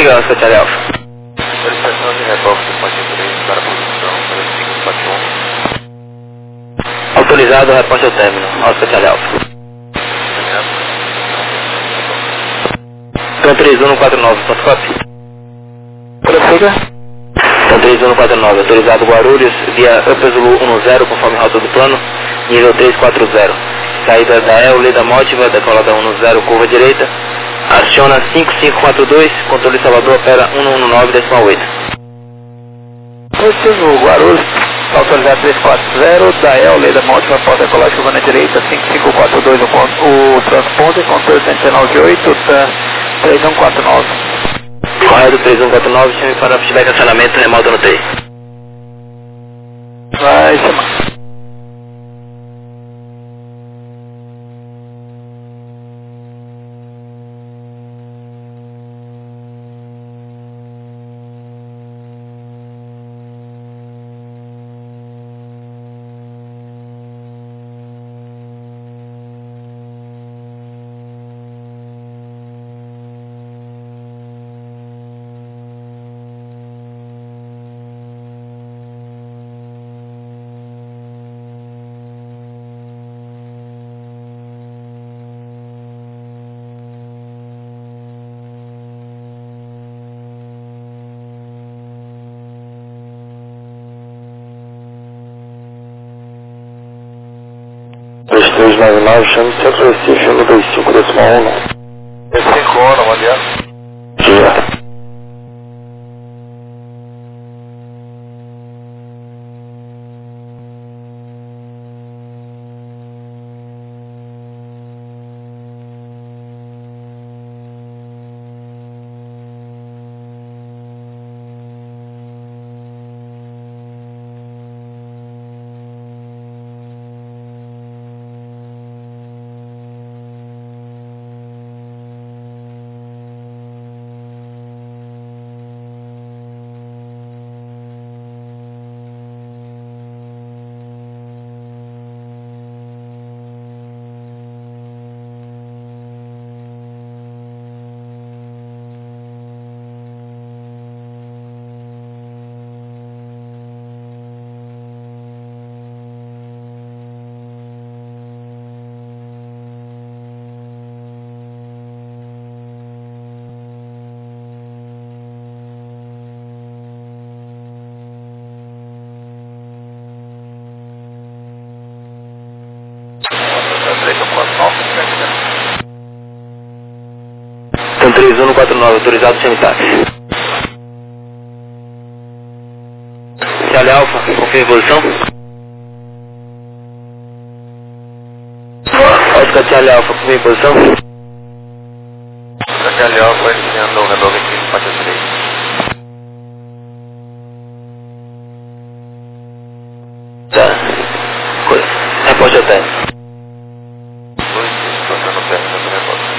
Diga, Oscar Charlie Alpha. Solicitação de reboque do ponte 3 para a posição 3541. Autorizado, reposte ao término. Oscar Charlie Alpha. Então 3149, ponto copy. Prossiga. Então 3149, autorizado Guarulhos, via Upper Zulu 10, conforme rota do plano, nível 340. Saída da El, Leda Mótiva, decolada 10, curva direita. Aciona 5542, controle Salvador, opera 119,8. Positivo, Guarulhos, autorizado 340, da El, Leda Mótiva, pode decolar chuva na direita, 5542, o transponder, controle 198, 3149. Correio 3149, chame para feedback acionamento remoto no TI. Vai chamar. Chame Centro Recife, no 25,1. Recife, bom dia. Dia. Então 3149, autorizado sem táxi. Charlie Alpha, confirme posição. Oscar Charlie Alpha, confirme posição. Charlie Alpha, iniciando o reboque aqui, ponte 3. Tá. Reposte ao término. Passando o término do reboque.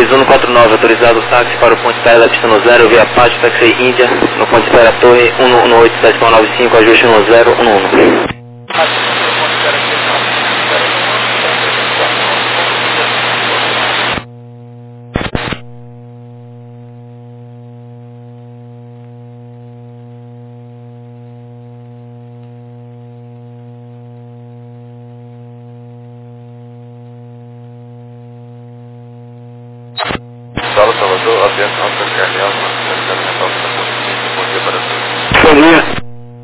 3149, autorizado o táxi para o ponto de espera da pista no 0, via Pátio Taxi Índia, no ponto de espera Torre 118-95, ajuste no 011. Salvador, aviação Caminhão, bom dia para todos. Bom dia.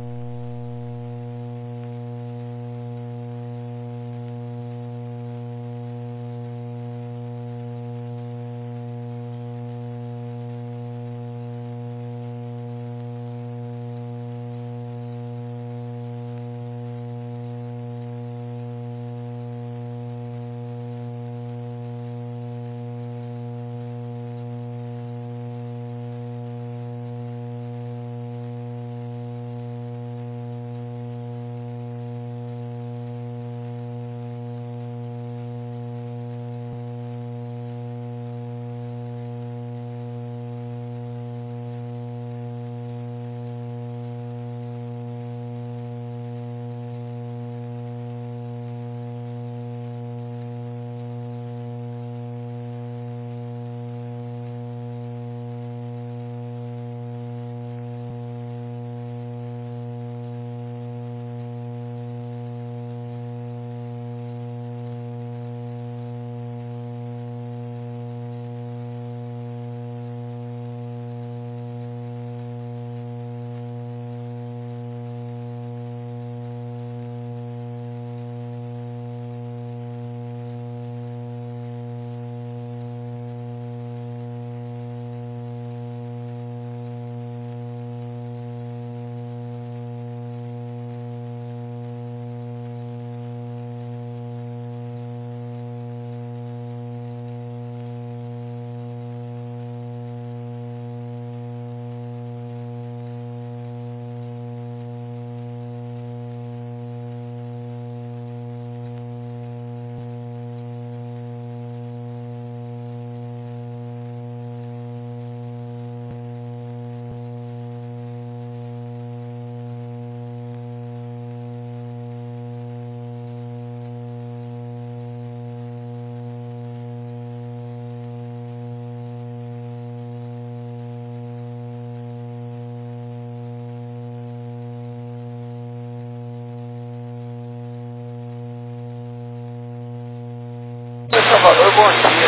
Salvador, bom dia,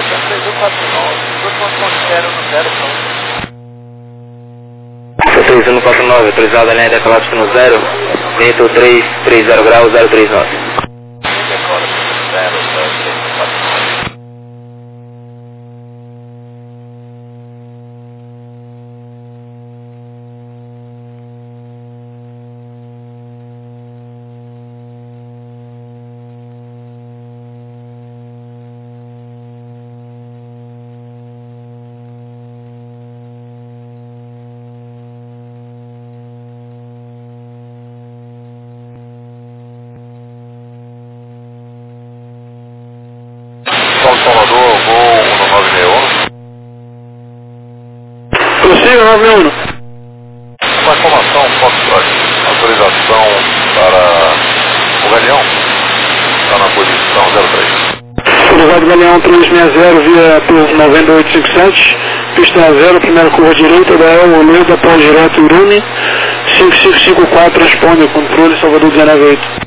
3149, dois pontos zero no 0, 3149, autorizado a linha de colapso no 0, vento 330 graus 039. São Salvador, voo 1961. Prossiga, 91. Uma informação, Foxtrot, autorização para o Galeão, está na posição 03. Autorizado Galeão 360 via Torre 9857, pista 0, primeira curva direita da El Oleda, pós direto Urune, 5554, responde ao controle Salvador 198.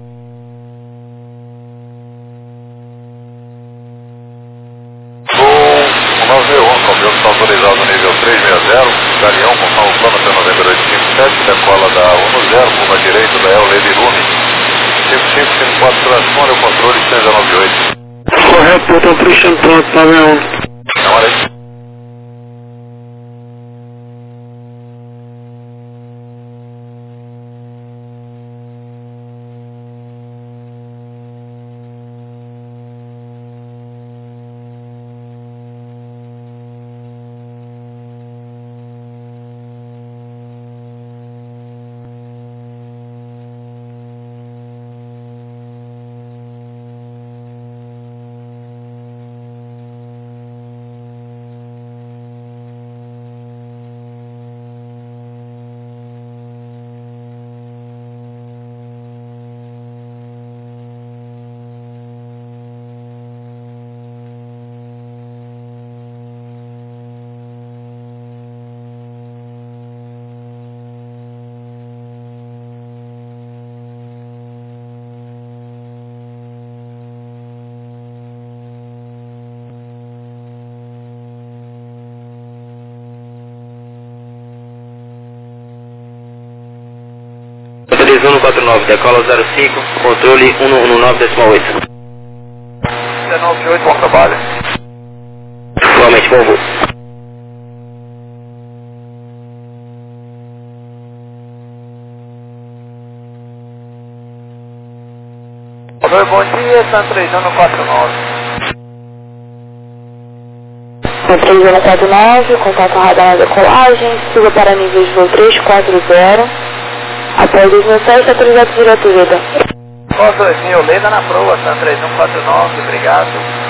Está autorizado no nível 360, Galeão, conforme o plano T9857, decola da 10, curva direita da El Lady Lume, 5554, transpone o controle 398. Correto, portão Christian Pronto, 91. Não, olha aí. 3149, decola 05, controle 119,8. 198, bom trabalho. Igualmente, bom voo. Oi, bom dia, San 3149. San 3149, contato radar na decolagem, suba para nível de voo 340, após 2007, autorizado direto vida. Nós 2000, Leda na proa, San 3149, obrigado.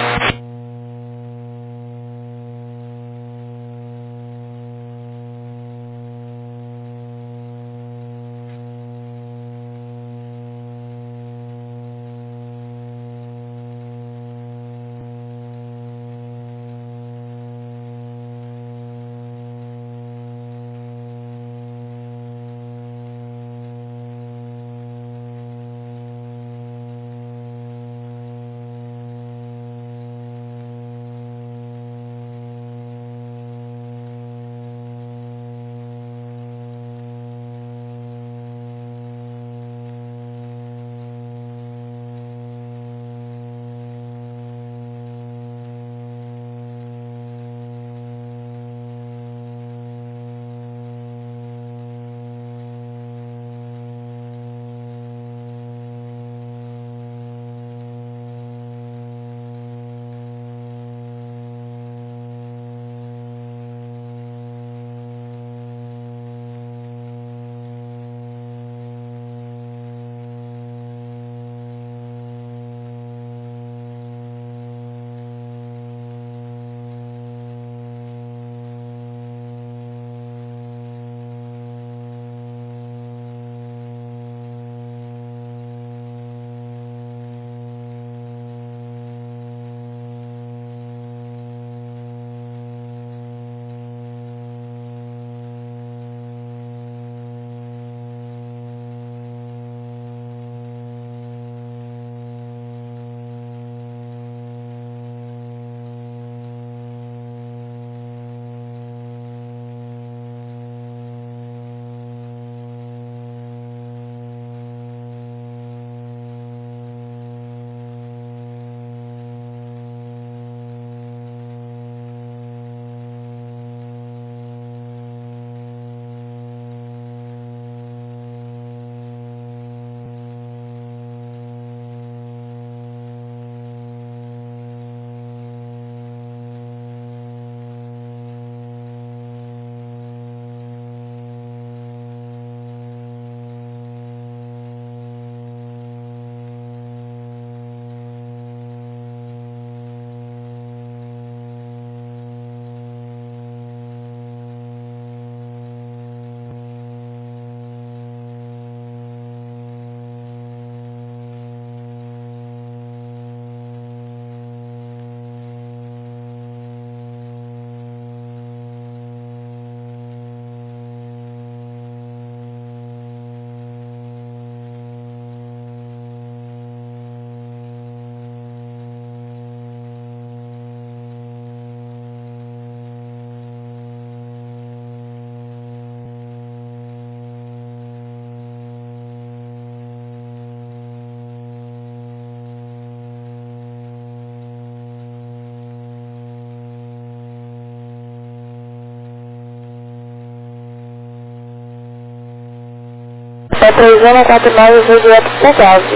San 3149, voo direto para Gávea.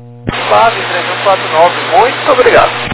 Suave, 3149, muito obrigado.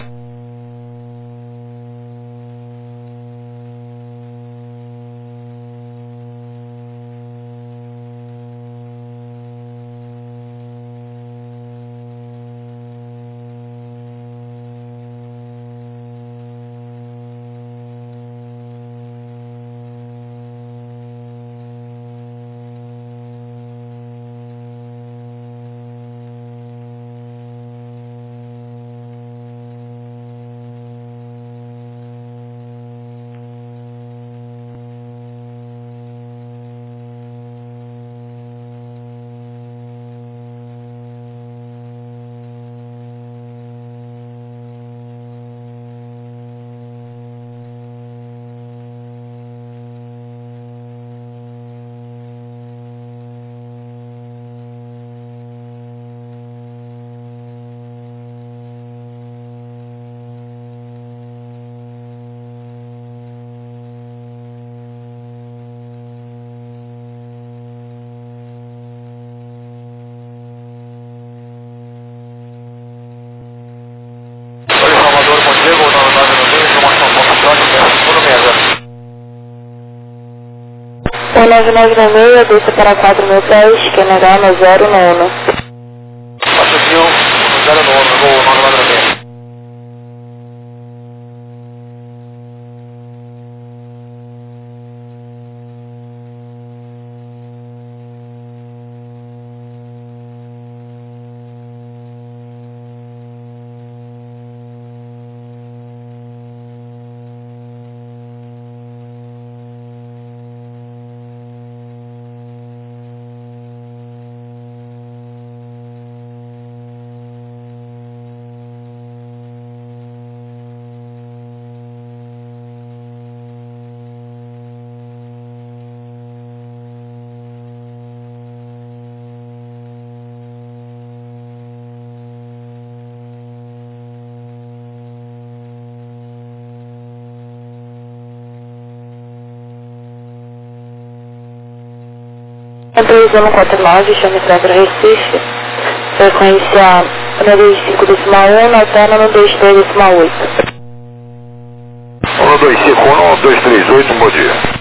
9996, desça para 4 mil pés, QNH no 0 nono. 4 mil, 0 nono, vou 996. Empresa 149, chame para Recife, frequência 125,1, alterna no 23,8. 1251, 238, bom dia.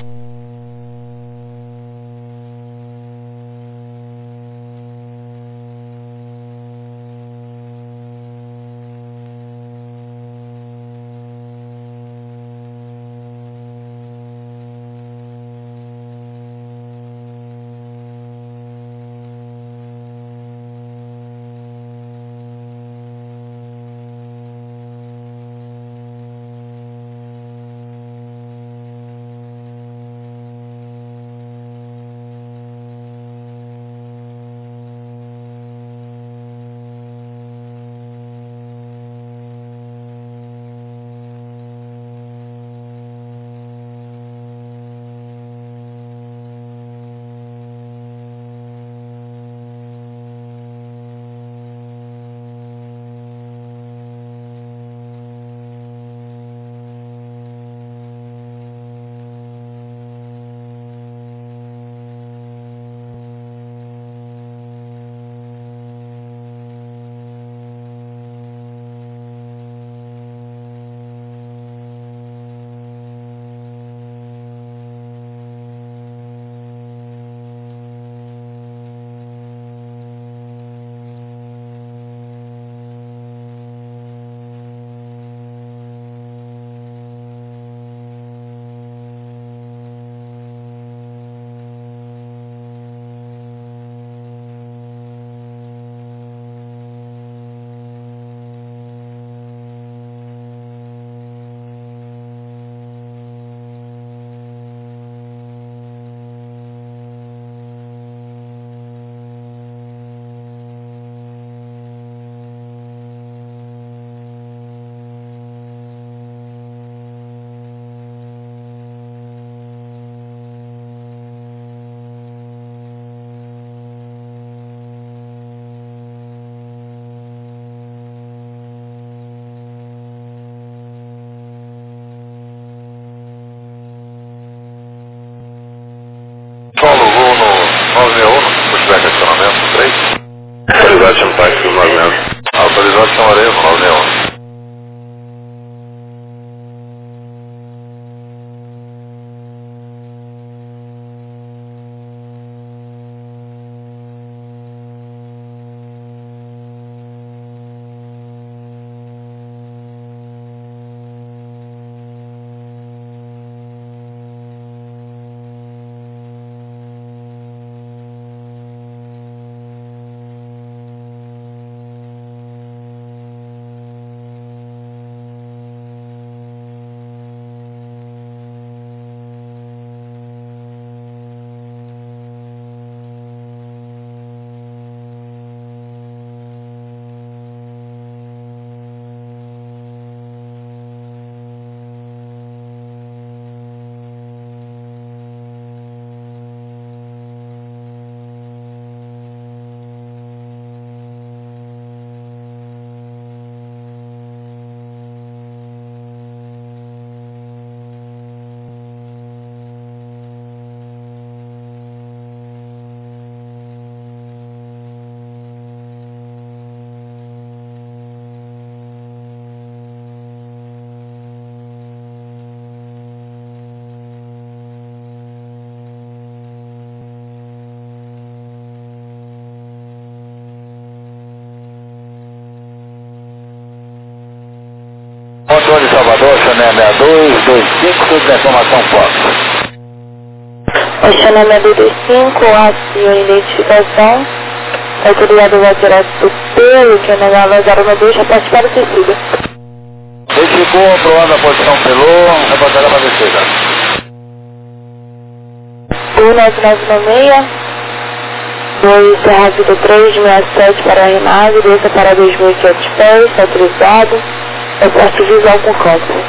Solo voo no 961, pushback acionamento 3. Autorização táxi 961. Autorização areia no 961. Salvador, Chanel 6225, tudo de informação Fox. Oceana 6225, aciona identificação. Autorizado o voto direto do pelo, que é negado 012, já participar do tecido. Verificou, aprovando a posição pelo, reportada para descida. 19996, 2 Serra Vida 367 para a Renave, 2 para 2.500 pés, autorizado. Eu posso visual com campo.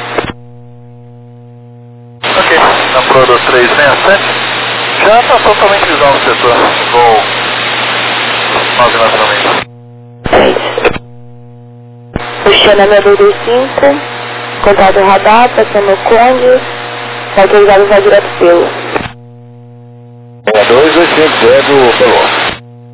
Ok, na Prodo 367, já está totalmente visual no setor, voo 9 naturalmente. É isso. Oceana 6225, contato radar, passando o Conde, autorizado vai direto pelo. 6225, é do pelo.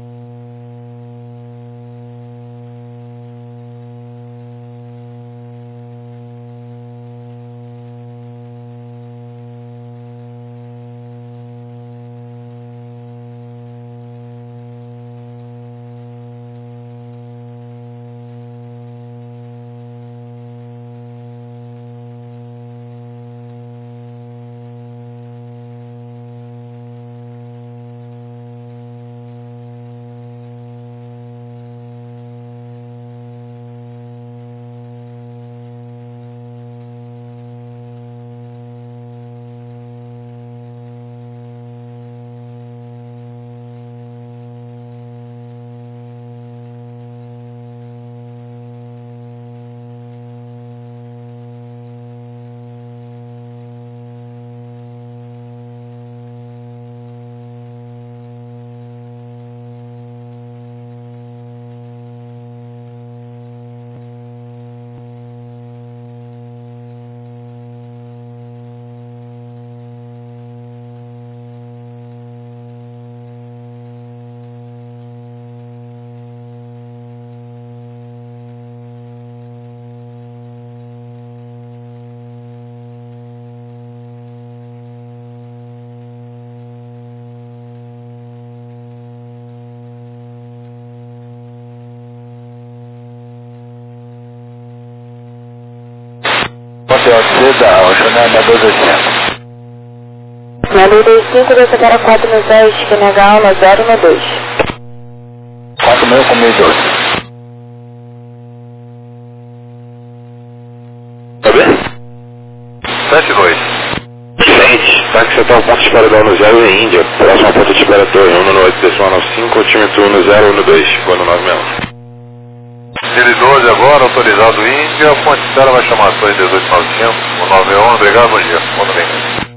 Da Oceana 1285. Na 225, desce para 4 no 10, que negar 10 no 2. 4.000 com 1012. Tá bem? 72. Frente, táxi total ponto de espera da 10 em Índia, próxima ponto de espera torre 198.95, altímetro 1012, quando 961. Ele 12 agora, autorizado Índia, a ponte espera vai chamar a torre 18900, o 91, obrigado, bom dia. Bom domingo.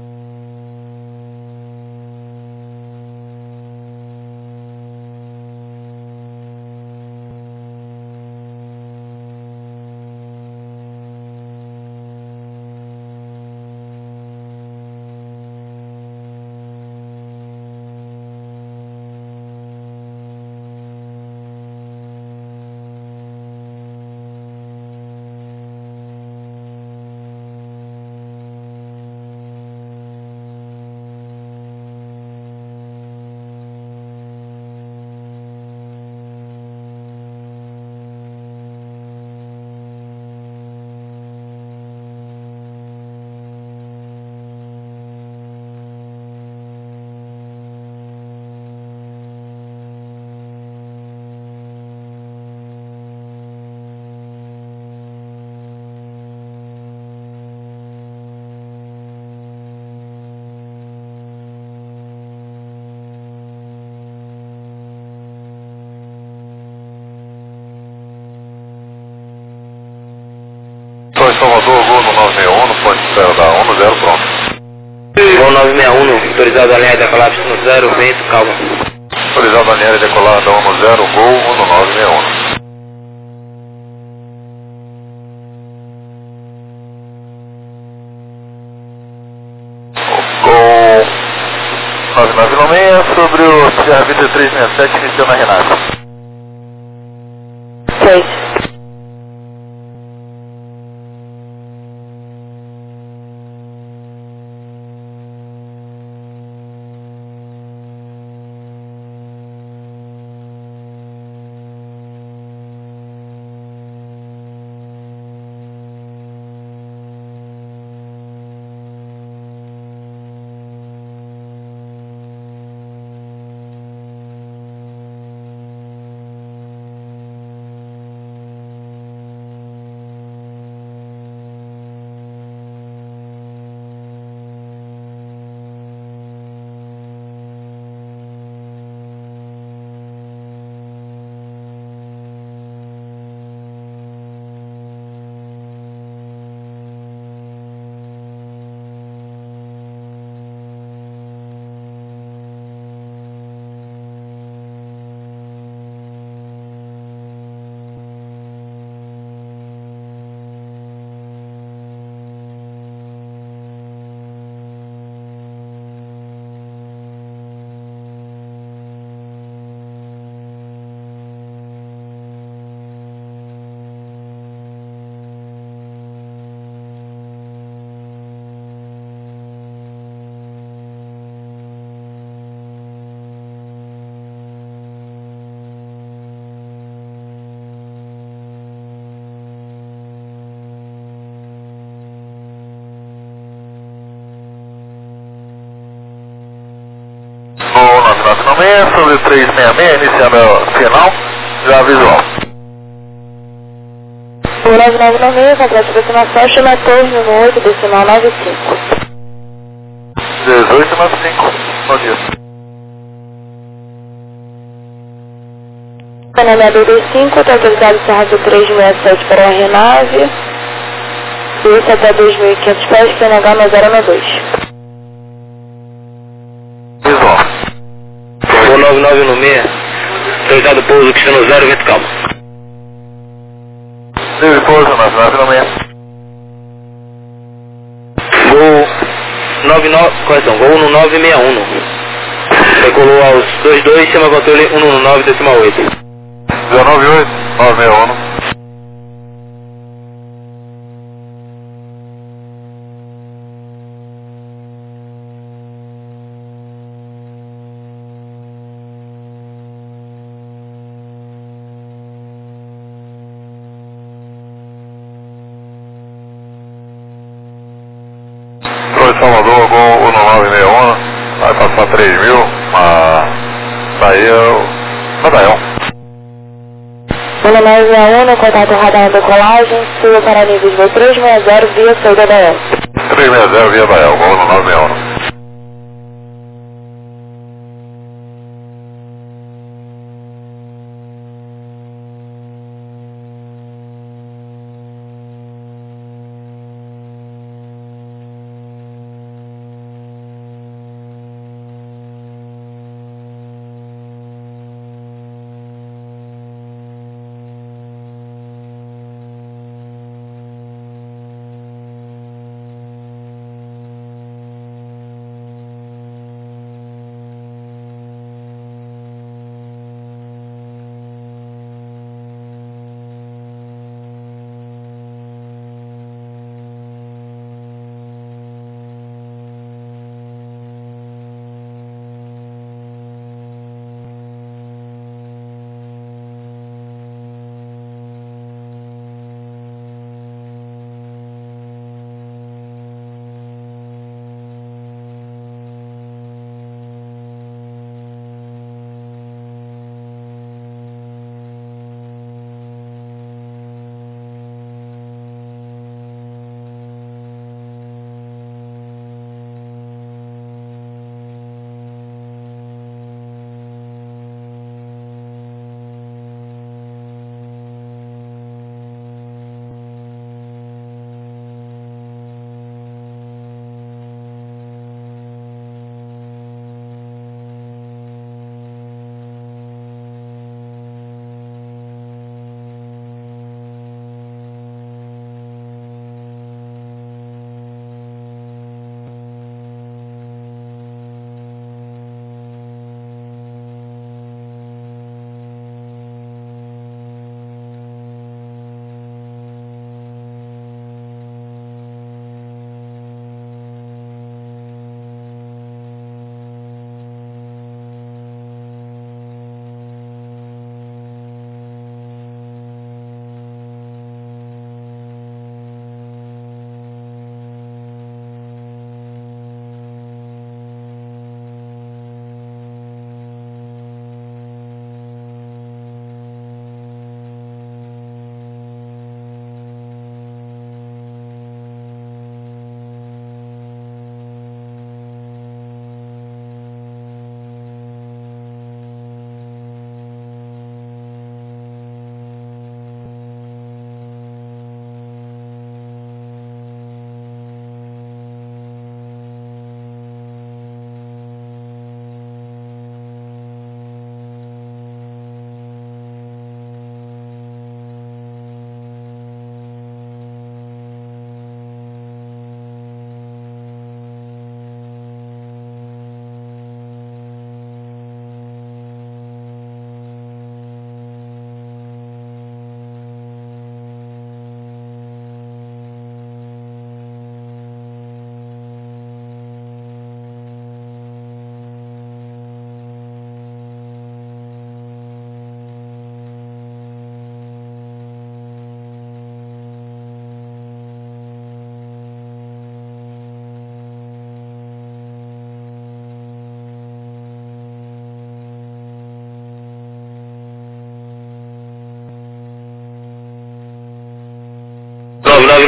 Salvador, voo no 961, no ponte espera da 10, pronto. Voo 961, autorizado a linha de colapso no 0, vento, calma. Autorizado a linha decolar da 10, gol 1961. Gol 996 sobre o CRV 367 iniciando a Renata. 6. sobre 366, iniciando a final, já visual. O 9996, completa aproximação, chama Torre número 8, decimal 95. 1895, bom dia. Panamá 225, está autorizado Serra do 367 para a R9. Isso até 2.500 pés, PNH 092. Visual. Voo 9996, autorizado pouso Cristiano 0, vento calmo. Livre pouso na 9996. Gol 99, correção, gol 1961. Decolou aos 22, chama controle 119,8. 198, 961. Salvador, gol 1961, vai passar 3.000, daí é o medalhão. Panamá 61, contato radar na decolagem, suba para níveis voo 360 via saída da EL. 360 via da EL, gol 1961.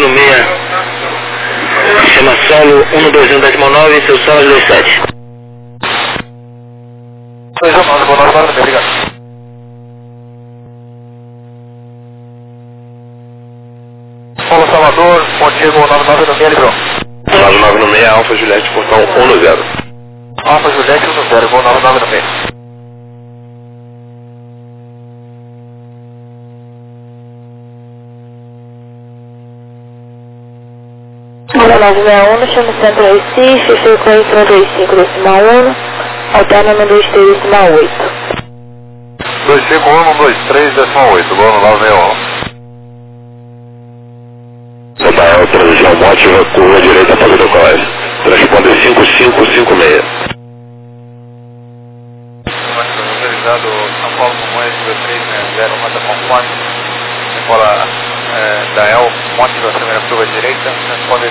6, chama solo 121,9, seu solo 27. 219, boa noite, obrigado. Paulo Salvador, Pontigo 9996, Librão. 9996, Alfa Juliette, portão 10. Alfa Juliette 10, vou 9996. Alfa 961, chama Centro Recife, frequência 125,1, alterna 123,8. 251-123,8, boa no 961. Total, transição mótiva, curva direita para o colégio. Transponder 5556. Autorizado São Paulo Comões 2360, rota conforme. Escola da EL, mótiva, primeira curva direita, transponder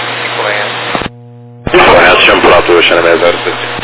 5556. Correto, chama para a tua, chama 070.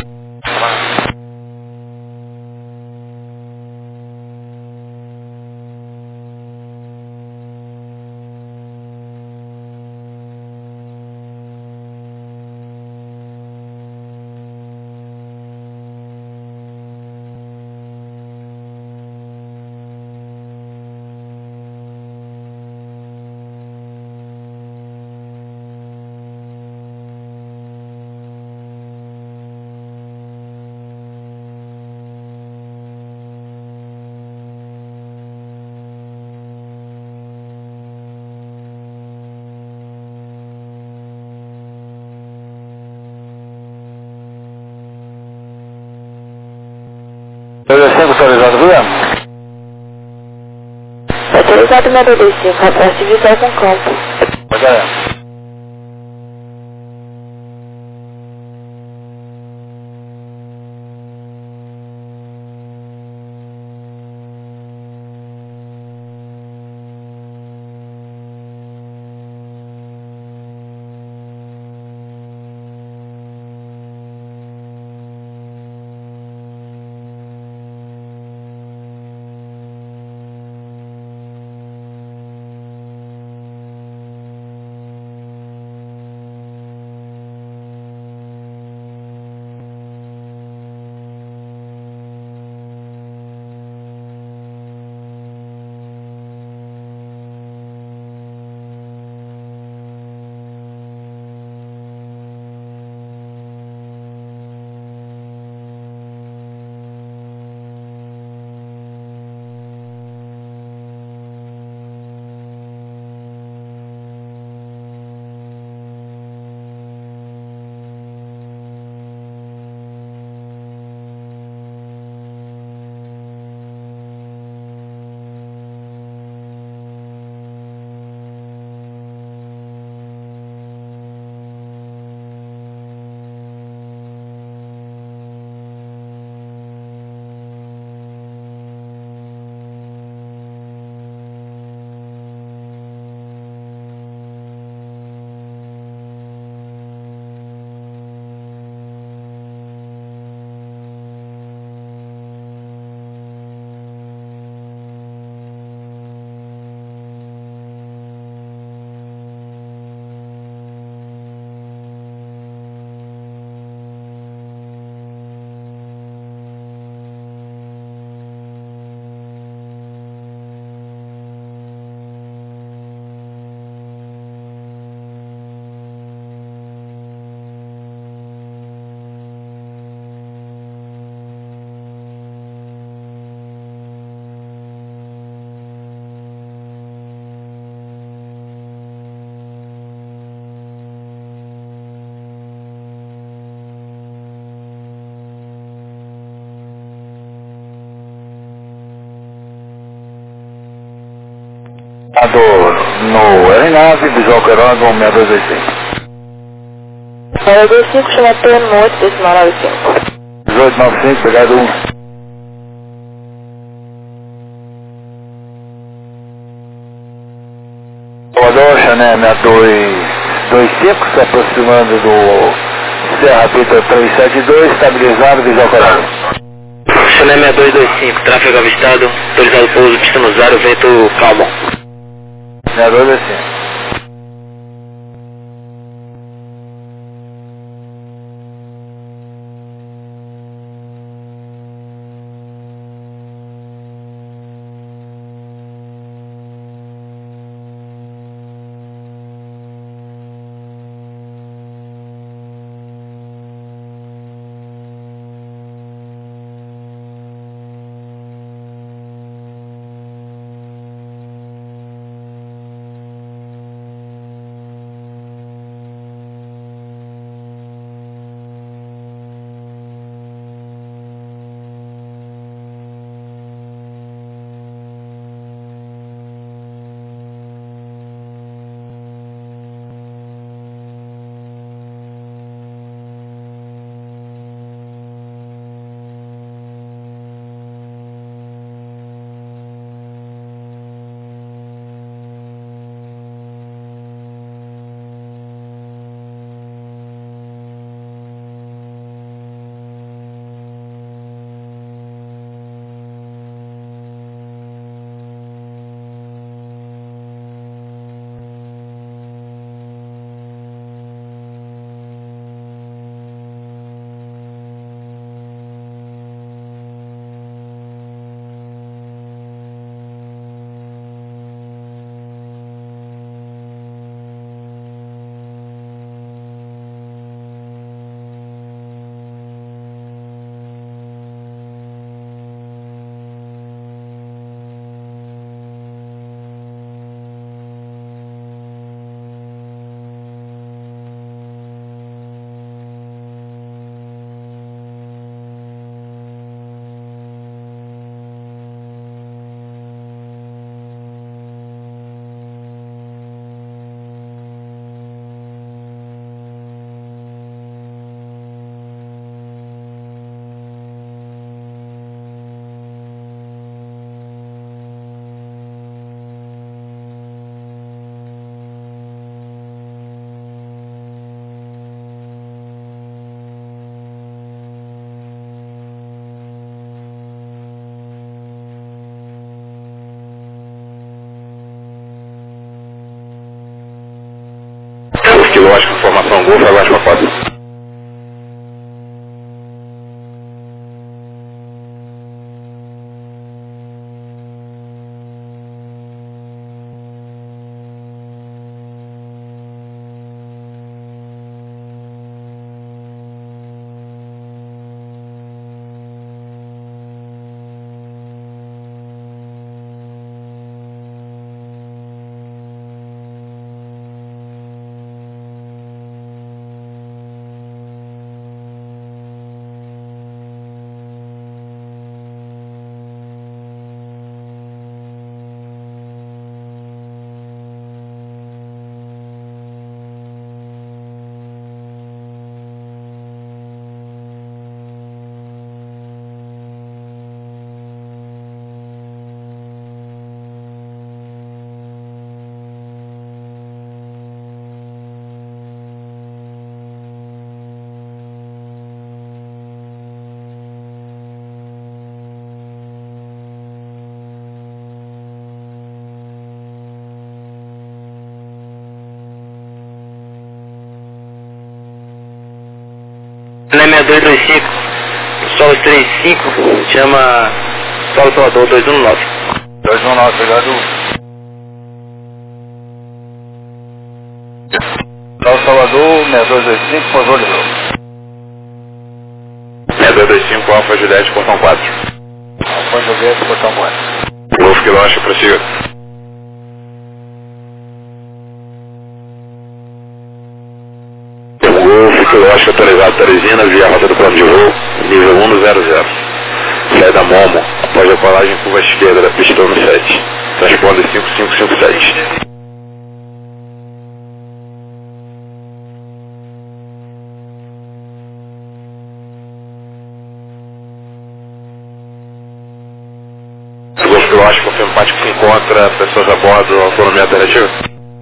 Autorizado, Guilherme? Autorizado 625, reporte visual com campo. No R9, visual Carona 6225. 925, chama TN 8,95. 1895, pegado 1. Salvador, Chané 6225, se aproximando do Serra Pita 372, estabilizado, visual Carona. Chané 6225, tráfego avistado, autorizado pouso, pista no 0, vento calmo. 6225. formação Golf, abaixo para 4. Na 6225, Solo 35, chama Solo Salvador 219. 219, obrigado. Solo Salvador, 6225, pousou de novo. 6225, Alfa Juliette, portão 4. Alfa Juliette, portão 4. Golf Kilo Oscar, prossiga. Golf Kilo Oscar, autorizado Teresina, via rota do plano de voo, nível 100. Saída Momo, após a colagem curva esquerda da pista 17. Transponder 5557. Golf Kilo Oscar, confirma empate que se encontra pessoas a bordo, autonomia alternativa.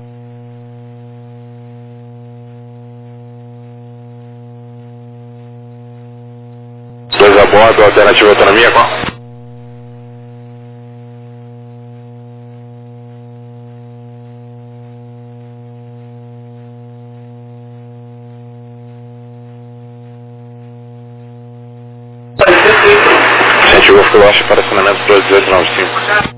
Dois a bordo, alternativa autonomia, qual? Gente, Golf Kilo Oscar para acionamento 1895.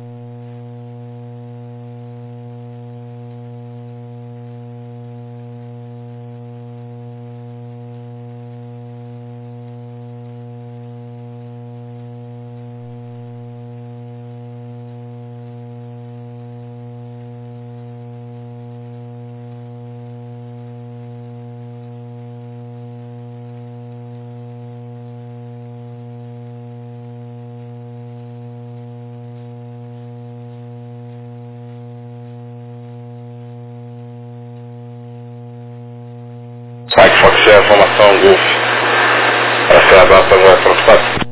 Mike Fox, formação Golf. Para ser a data agora para os 4.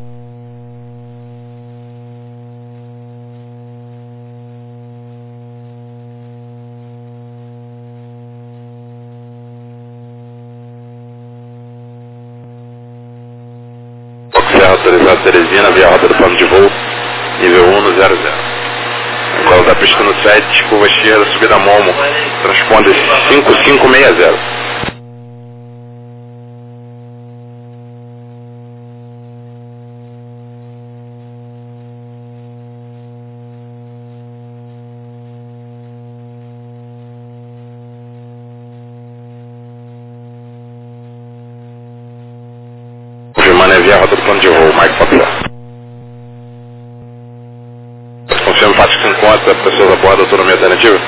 Fox, autorizado Teresina, via rota do plano de voo, nível 100. Encola da pista no 7, curva esquerda, subida Momo, transponder 5560. Confirmando via rota do plano de voo, Mike Fox. Confirma o fato que se encontra pessoas a bordo, autonomia alternativa.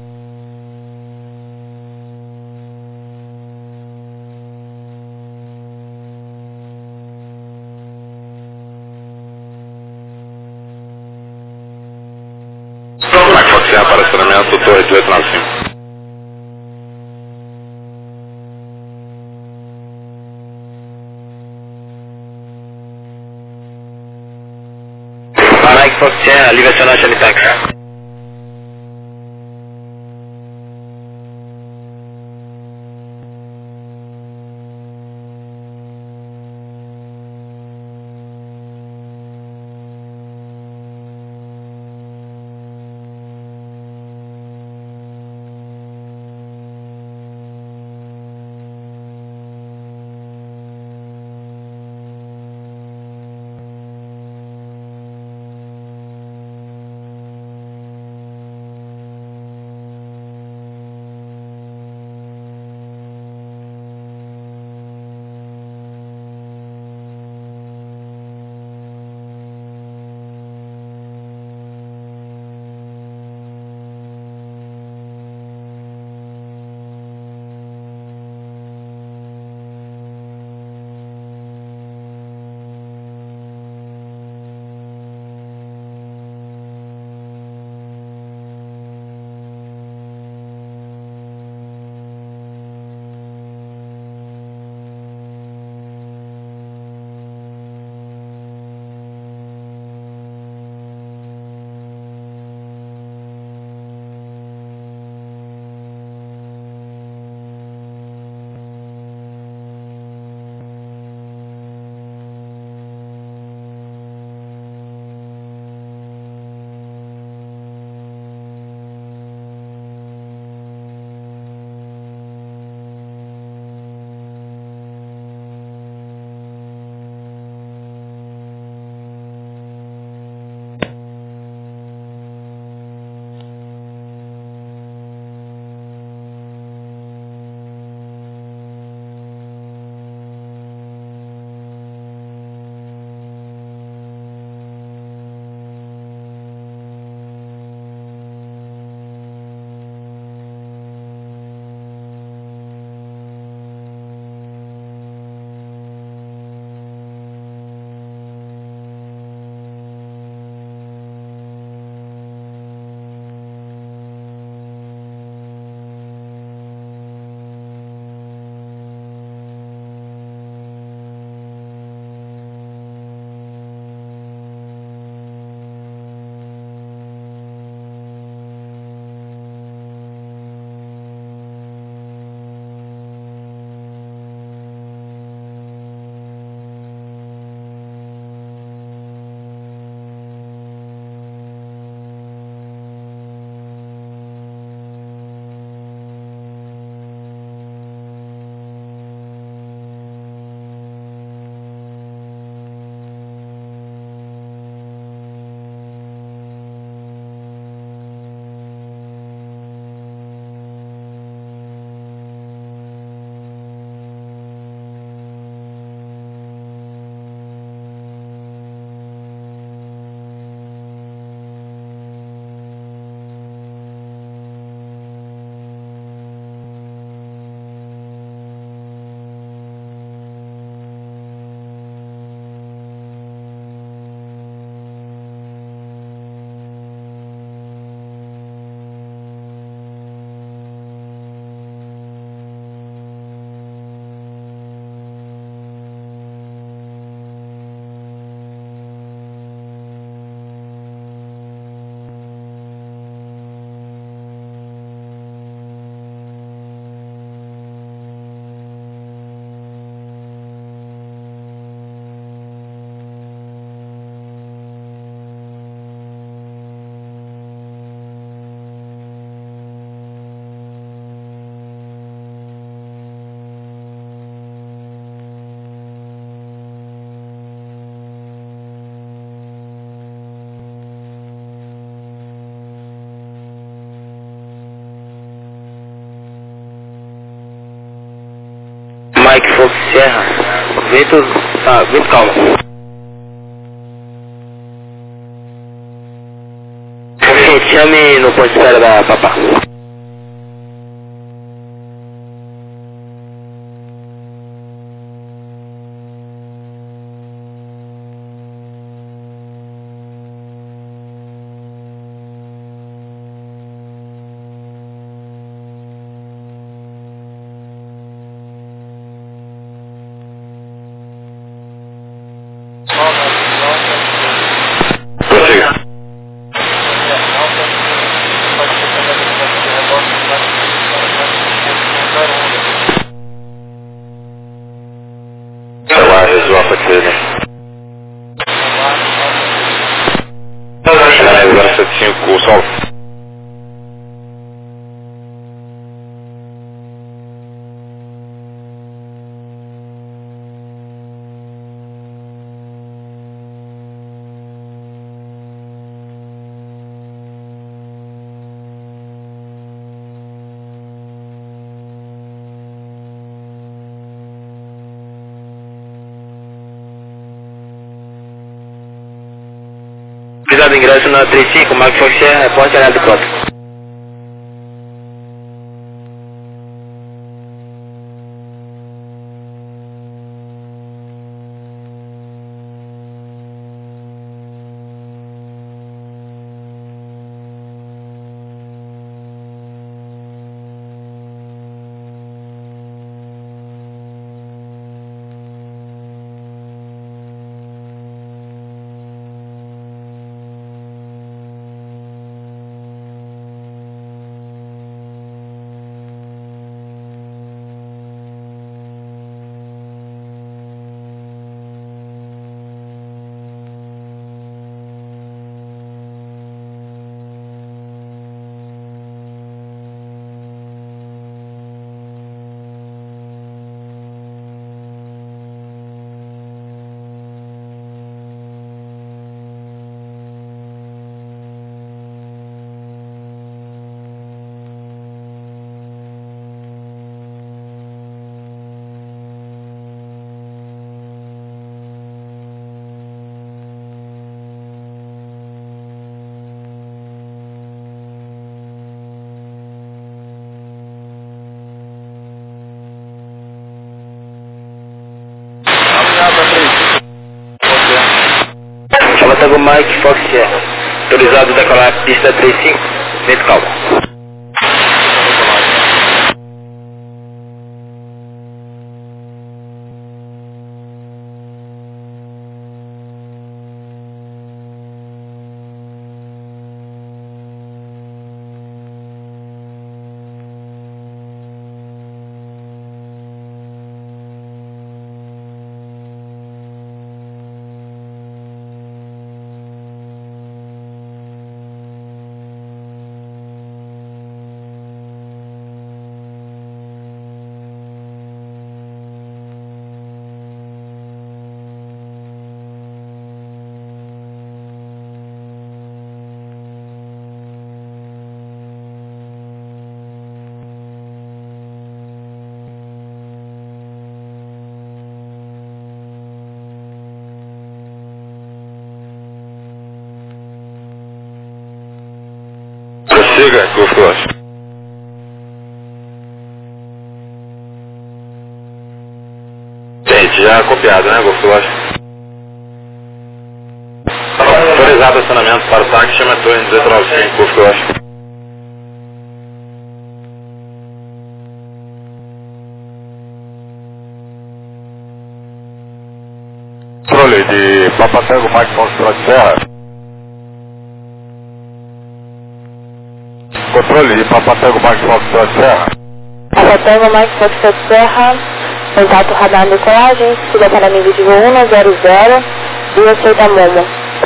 Mike Fox para acionamento Torre 1895. Mike Fox, livre acionar Charlie Taxi. Mike Fox Sierra. Vento calmo. Chame no ponto de espera da Papá. Prossiga. Resolva pode ser, né? 075, sol. Obrigado, ingresso na 35, Mike Fox Sierra, repórter área de cota. Chama Mike Fox Sierra. Autorizado decolar pista 35, vento calmo. Prossiga, Golf Cross. Gente, já copiado, né, Golf Cross? Autorizado acionamento para o táxi, chama Torre 295, Golf Cross. Controle de Papatego Mike Fox Sierra. Controle de Papatego Mike Fox Sierra. Papatego Mike Fox Sierra, contato radar decolagem, siga para nível de voo 100, e da Momo.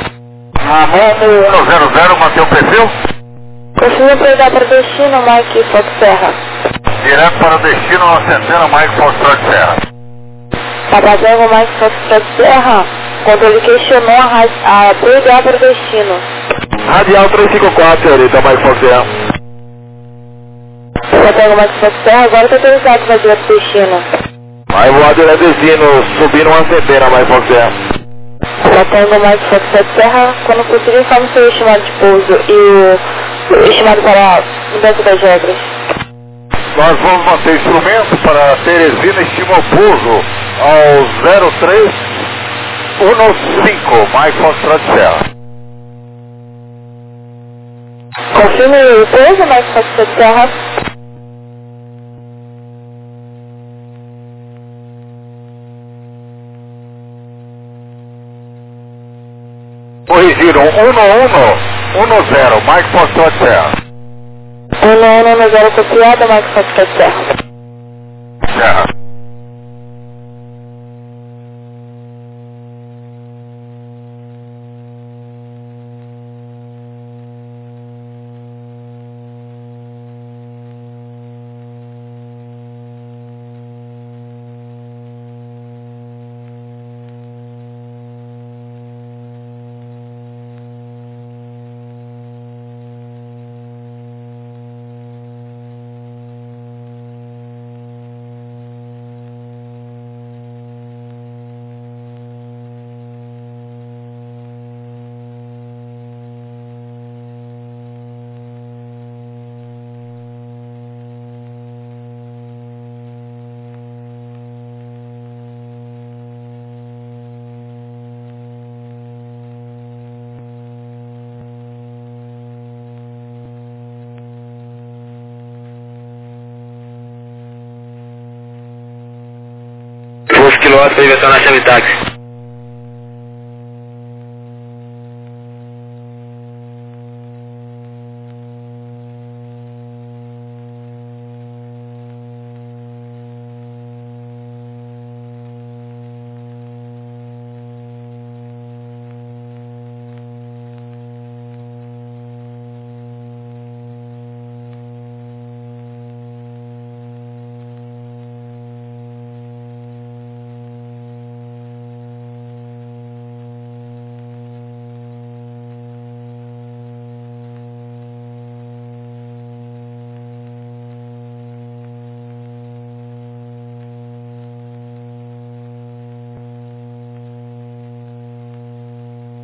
Momo 100, mantém o perfil? Preciso pegar para o destino Mike Fox Sierra. Direto para o destino, Centena Mike Fox Sierra. Papatego Mike Fox Sierra, controle questionou a pegar para o destino. Radial 354, senhorita Mike Fox Sierra. Papatego Mike Fox Sierra, agora está autorizado para direto destino. Aí voador é destino, subindo uma centena, mais Fox Serra. Tratando mais Fox 7 Serra, quando possível, informe seu estimado de pouso e o estimado para mudança das regras. Nós vamos manter instrumento para Teresina, estima o pouso ao 0315, Mike Fox Serra. Confirme o pouso, Mike Fox 7 Serra. Corrigiram 1110, Mike Fox Serra. 1110 copiada, Mike Fox 7 Serra. Serra. Quilômetro, inversão na chave táxi.